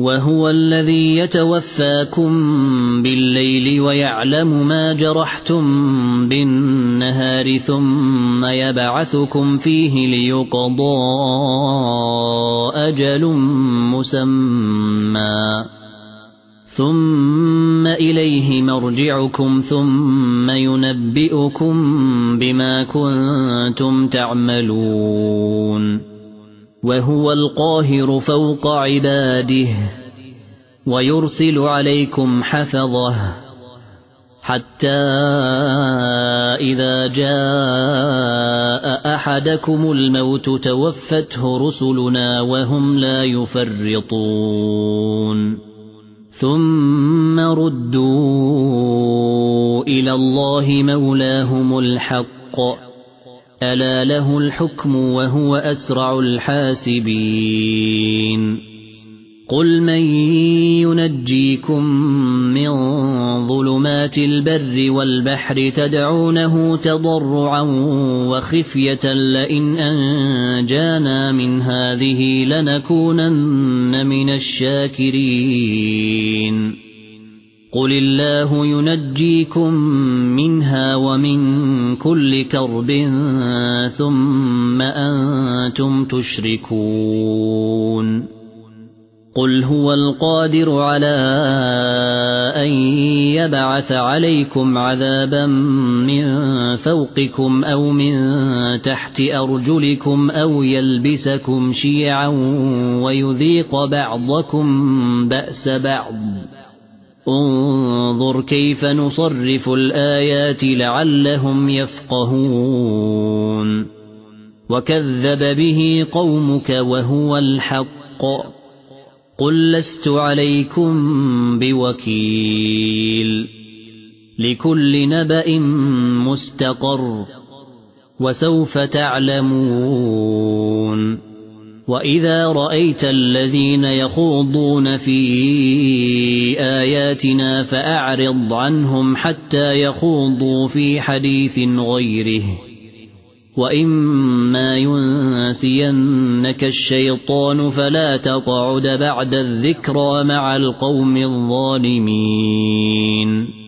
وهو الذي يتوفاكم بالليل ويعلم ما جرحتم بالنهار ثم يبعثكم فيه ليقضى أجل مسمى ثم إليه مرجعكم ثم ينبئكم بما كنتم تعملون وهو القاهر فوق عباده ويرسل عليكم حفظه حتى إذا جاء أحدكم الموت توفته رسلنا وهم لا يفرطون ثم ردوا إلى الله مولاهم الحق ألا له الحكم وهو أسرع الحاسبين قل من ينجيكم من ظلمات البر والبحر تدعونه تضرعا وخفية لئن أنجانا من هذه لنكونن من الشاكرين قل الله ينجيكم منها ومن كل كرب ثم أنتم تشركون قل هو القادر على أن يبعث عليكم عذابا من فوقكم أو من تحت أرجلكم أو يلبسكم شيعا ويذيق بعضكم بأس بعض انظر كيف نصرف الآيات لعلهم يفقهون وكذب به قومك وهو الحق قل لست عليكم بوكيل لكل نبأ مستقر وسوف تعلمون وإذا رأيت الذين يخوضون في آياتنا فأعرض عنهم حتى يخوضوا في حديث غيره وإما ينسينك الشيطان فلا تقعد بعد الذكرى مع القوم الظالمين